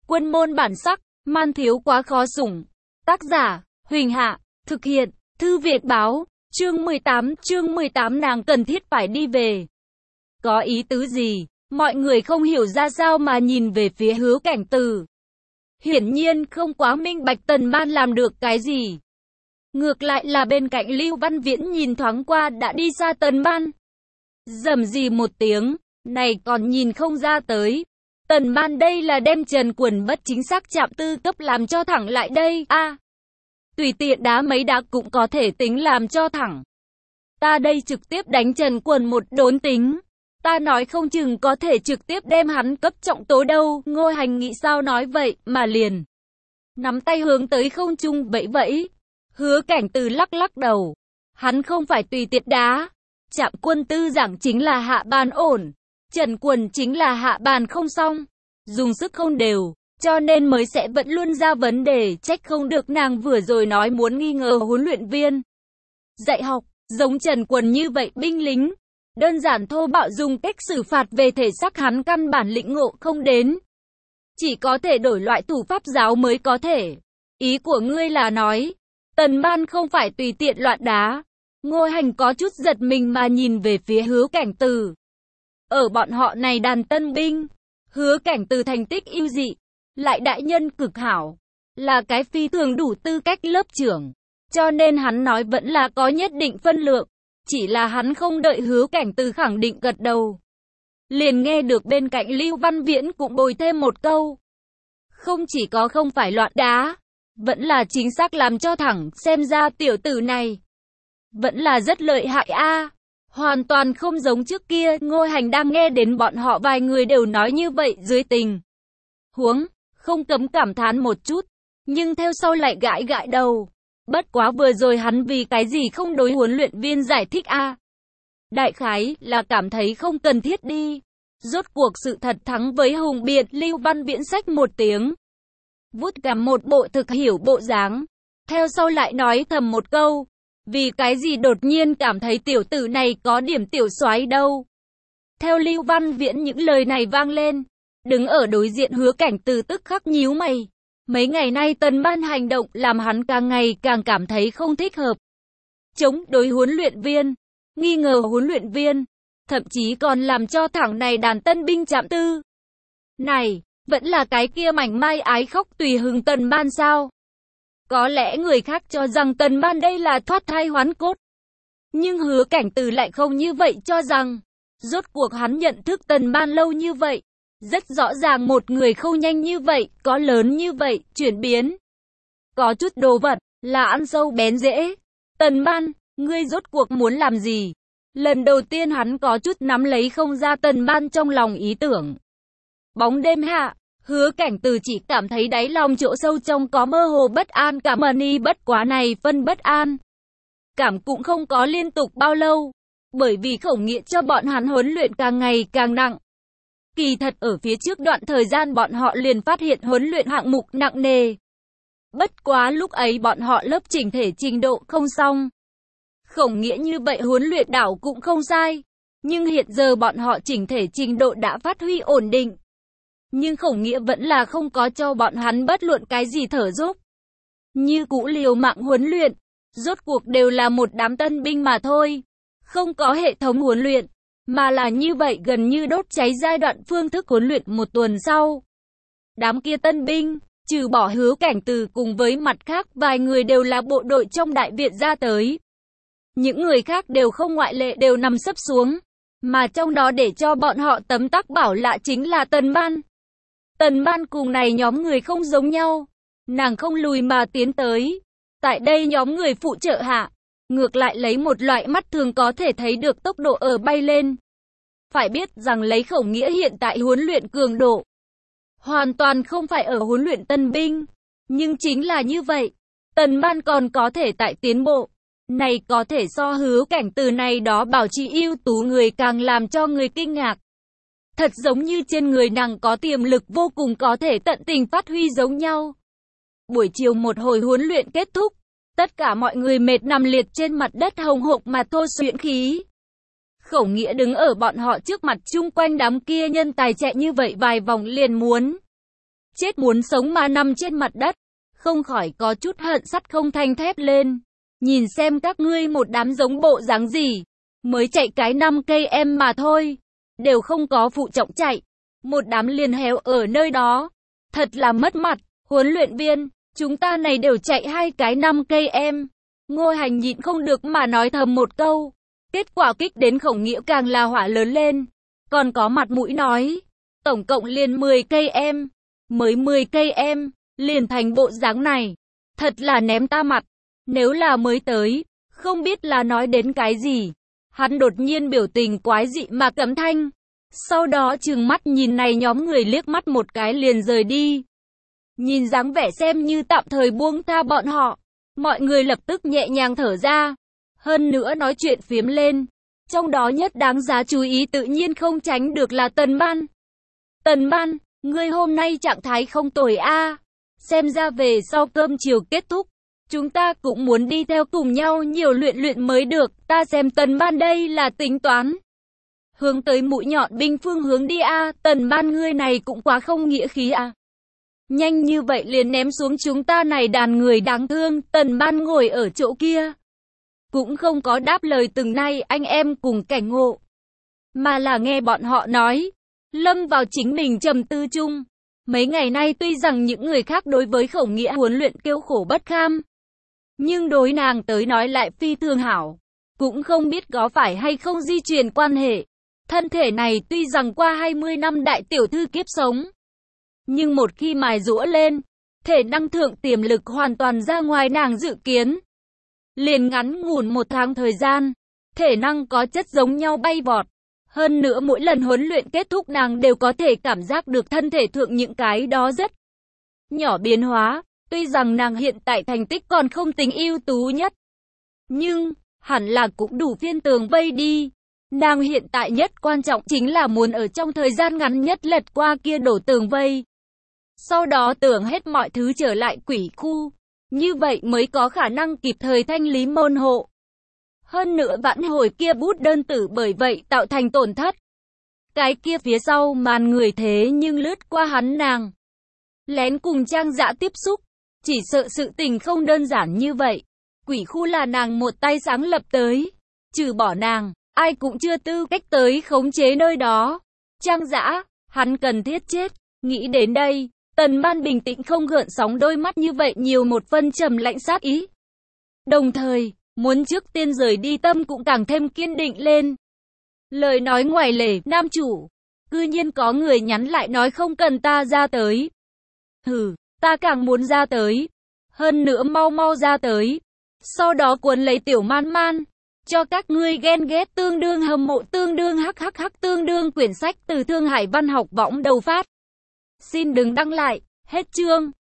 Quân môn bản sắc, man thiếu quá khó sủng. Tác giả, Huỳnh Hạ, thực hiện, Thư Việt Báo, chương 18 nàng cần thiết phải đi về. Có ý tứ gì? Mọi người không hiểu ra sao mà nhìn về phía Hứa Cảnh Từ. Hiển nhiên không quá minh bạch Tần Ban làm được cái gì. Ngược lại là bên cạnh Lưu Văn Viễn nhìn thoáng qua đã đi xa Tần Ban. Rầm rì một tiếng, này còn nhìn không ra tới. Tần Ban đây là đem Trần Quần bất chính xác chạm tư cấp làm cho thẳng lại đây, tùy tiện đá mấy đá cũng có thể tính làm cho thẳng. Ta đây trực tiếp đánh Trần Quần một đốn tính. Ta nói không chừng có thể trực tiếp đem hắn cấp trọng tố đâu. Ngô Hành nghĩ sao nói vậy mà liền nắm tay hướng tới không trung vẫy vẫy. Hứa Cảnh Từ lắc lắc đầu. Hắn không phải tùy tiện đá. Trạm Quân tư giảng chính là hạ bàn ổn. Trần Quần chính là hạ bàn không xong. Dùng sức không đều. Cho nên mới sẽ vẫn luôn ra vấn đề. Trách không được nàng vừa rồi nói muốn nghi ngờ huấn luyện viên dạy học. Giống Trần Quần như vậy binh lính. Đơn giản thô bạo dùng cách xử phạt về thể xác hắn căn bản lĩnh ngộ không đến. Chỉ có thể đổi loại thủ pháp giáo mới có thể. Ý của ngươi là nói, Tần Ban không phải tùy tiện loạn đá. Ngô Hành có chút giật mình mà nhìn về phía Hứa Cảnh Từ. Ở bọn họ này đàn tân binh, Hứa Cảnh Từ thành tích ưu dị, lại đại nhân cực hảo, là cái phi thường đủ tư cách lớp trưởng. Cho nên hắn nói vẫn là có nhất định phân lượng. Chỉ là hắn không đợi Hứa Cảnh Từ khẳng định gật đầu. Liền nghe được bên cạnh Lưu Văn Viễn cũng bồi thêm một câu. Không chỉ có không phải loạn đá, vẫn là chính xác làm cho thẳng, xem ra tiểu tử này vẫn là rất lợi hại hoàn toàn không giống trước kia. Ngô Hành đang nghe đến bọn họ vài người đều nói như vậy dưới tình huống, không cấm cảm thán một chút, nhưng theo sau lại gãi gãi đầu. Bất quá vừa rồi hắn vì cái gì không đối huấn luyện viên giải thích Đại khái là cảm thấy không cần thiết đi. Rốt cuộc sự thật thắng với hùng biện. Lưu Văn Viễn xách một tiếng, vuốt cằm một bộ thực hiểu bộ dáng. Theo sau lại nói thầm một câu. Vì cái gì đột nhiên cảm thấy tiểu tử này có điểm tiểu soái đâu. Theo Lưu Văn Viễn những lời này vang lên, đứng ở đối diện Hứa Cảnh Từ tức khắc nhíu mày. Mấy ngày nay Tần Ban hành động làm hắn càng ngày càng cảm thấy không thích hợp. Chống đối huấn luyện viên, nghi ngờ huấn luyện viên, thậm chí còn làm cho thẳng này đàn tân binh trạm tư. Này, vẫn là cái kia mảnh mai ái khóc tùy hứng Tần Ban sao? Có lẽ người khác cho rằng Tần Ban đây là thoát thai hoán cốt. Nhưng Hứa Cảnh Từ lại không như vậy cho rằng. Rốt cuộc hắn nhận thức Tần Ban lâu như vậy. Rất rõ ràng một người không nhanh như vậy, có lớn như vậy, chuyển biến. Có chút đồ vật, là ăn sâu bén rễ. Tần Ban, ngươi rốt cuộc muốn làm gì? Lần đầu tiên hắn có chút nắm lấy không ra Tần Ban trong lòng ý tưởng. Bóng đêm hạ, Hứa Cảnh Từ chỉ cảm thấy đáy lòng chỗ sâu trong có mơ hồ bất an cảm bất quá này phân bất an. Cảm cũng không có liên tục bao lâu, bởi vì khẩu nghĩa cho bọn hắn huấn luyện càng ngày càng nặng. Kỳ thật ở phía trước đoạn thời gian bọn họ liền phát hiện huấn luyện hạng mục nặng nề. Bất quá lúc ấy bọn họ lớp chỉnh thể trình độ không xong. Khổng nghĩa như vậy huấn luyện đảo cũng không sai. Nhưng hiện giờ bọn họ chỉnh thể trình độ đã phát huy ổn định. Nhưng khổng nghĩa vẫn là không có cho bọn hắn bất luận cái gì thở dốc. Như cũ liều mạng huấn luyện. Rốt cuộc đều là một đám tân binh mà thôi. Không có hệ thống huấn luyện. Mà là như vậy gần như đốt cháy giai đoạn phương thức huấn luyện một tuần sau. Đám kia tân binh, trừ bỏ Hứa Cảnh Từ cùng với mặt khác vài người đều là bộ đội trong đại viện ra tới. Những người khác đều không ngoại lệ đều nằm sấp xuống. Mà trong đó để cho bọn họ tấm tắc bảo lạ chính là Tần Ban. Tần Ban cùng này nhóm người không giống nhau. Nàng không lùi mà tiến tới. Tại đây nhóm người phụ trợ hạ. Ngược lại lấy một loại mắt thường có thể thấy được tốc độ ở bay lên. Phải biết rằng lấy khẩu nghĩa hiện tại huấn luyện cường độ. Hoàn toàn không phải ở huấn luyện tân binh. Nhưng chính là như vậy. Tần Ban còn có thể tại tiến bộ. Này có thể so Hứa Cảnh Từ này đó bảo trì ưu tú người càng làm cho người kinh ngạc. Thật giống như trên người nàng có tiềm lực vô cùng có thể tận tình phát huy giống nhau. Buổi chiều một hồi huấn luyện kết thúc. Tất cả mọi người mệt nằm liệt trên mặt đất hồng hộc mà thô xuyễn khí. Khẩu nghĩa đứng ở bọn họ trước mặt chung quanh đám kia nhân tài chạy như vậy vài vòng liền muốn chết muốn sống mà nằm trên mặt đất, không khỏi có chút hận sắt không thành thép lên. Nhìn xem các ngươi một đám giống bộ dáng gì, mới chạy cái 5 cây em mà thôi, đều không có phụ trọng chạy, một đám liền héo ở nơi đó, thật là mất mặt. Huấn luyện viên, chúng ta này đều chạy 2 cái 5 cây em. Ngô Hành nhịn không được mà nói thầm một câu. Kết quả kích đến Khổng Nghĩa càng là hỏa lớn lên, còn có mặt mũi nói, tổng cộng liền 10 cây em, mới 10 cây em, liền thành bộ dáng này, thật là ném ta mặt. Nếu là mới tới, không biết là nói đến cái gì. Hắn đột nhiên biểu tình quái dị mà cấm thanh, sau đó trừng mắt nhìn này nhóm người liếc mắt một cái liền rời đi. Nhìn dáng vẻ xem như tạm thời buông tha bọn họ, mọi người lập tức nhẹ nhàng thở ra, hơn nữa nói chuyện phiếm lên. Trong đó nhất đáng giá chú ý tự nhiên không tránh được là Tần Ban. Tần Ban, ngươi hôm nay trạng thái không tồi a, xem ra về sau cơm chiều kết thúc, chúng ta cũng muốn đi theo cùng nhau nhiều luyện luyện mới được, ta xem Tần Ban đây là tính toán hướng tới mũi nhọn binh phương hướng đi a, Tần Ban ngươi này cũng quá không nghĩa khí a. Nhanh như vậy liền ném xuống chúng ta này đàn người đáng thương. Tần Ban ngồi ở chỗ kia, cũng không có đáp lời từng nay anh em cùng Cảnh Ngộ, mà là nghe bọn họ nói, lâm vào chính mình trầm tư chung. Mấy ngày nay tuy rằng những người khác đối với Khổng Nghĩa huấn luyện kêu khổ bất kham, nhưng đối nàng tới nói lại phi thường hảo. Cũng không biết có phải hay không di truyền quan hệ. Thân thể này tuy rằng qua 20 năm đại tiểu thư kiếp sống, nhưng một khi mài giũa lên, thể năng thượng tiềm lực hoàn toàn ra ngoài nàng dự kiến. Liền ngắn ngủn 1 tháng thời gian, thể năng có chất giống nhau bay vọt. Hơn nữa mỗi lần huấn luyện kết thúc nàng đều có thể cảm giác được thân thể thượng những cái đó rất nhỏ biến hóa. Tuy rằng nàng hiện tại thành tích còn không tính ưu tú nhất, nhưng hẳn là cũng đủ phiên tường vây đi. Nàng hiện tại nhất quan trọng chính là muốn ở trong thời gian ngắn nhất lật qua kia đổ tường vây. Sau đó tưởng hết mọi thứ trở lại quỷ khu, như vậy mới có khả năng kịp thời thanh lý môn hộ. Hơn nữa vãn hồi kia bút đơn tử bởi vậy tạo thành tổn thất. Cái kia phía sau màn người thế nhưng lướt qua hắn nàng, lén cùng Trang Dã tiếp xúc, chỉ sợ sự tình không đơn giản như vậy. Quỷ khu là nàng một tay sáng lập tới, trừ bỏ nàng, ai cũng chưa tư cách tới khống chế nơi đó. Trang Dã, hắn cần thiết chết. Nghĩ đến đây, Tần Ban bình tĩnh không gợn sóng, đôi mắt như vậy nhiều một phân trầm lạnh sát ý. Đồng thời, muốn trước tiên rời đi tâm cũng càng thêm kiên định lên. Lời nói ngoài lề, nam chủ, cư nhiên có người nhắn lại nói không cần ta ra tới. Hừ, ta càng muốn ra tới. Hơn nữa mau mau ra tới. Sau đó cuốn lấy Tiểu Man Man, cho các ngươi ghen ghét tương đương hâm mộ tương đương hắc tương đương quyển sách từ Thương Hải Văn học võng đầu phát. Xin đừng đăng lại, hết chương.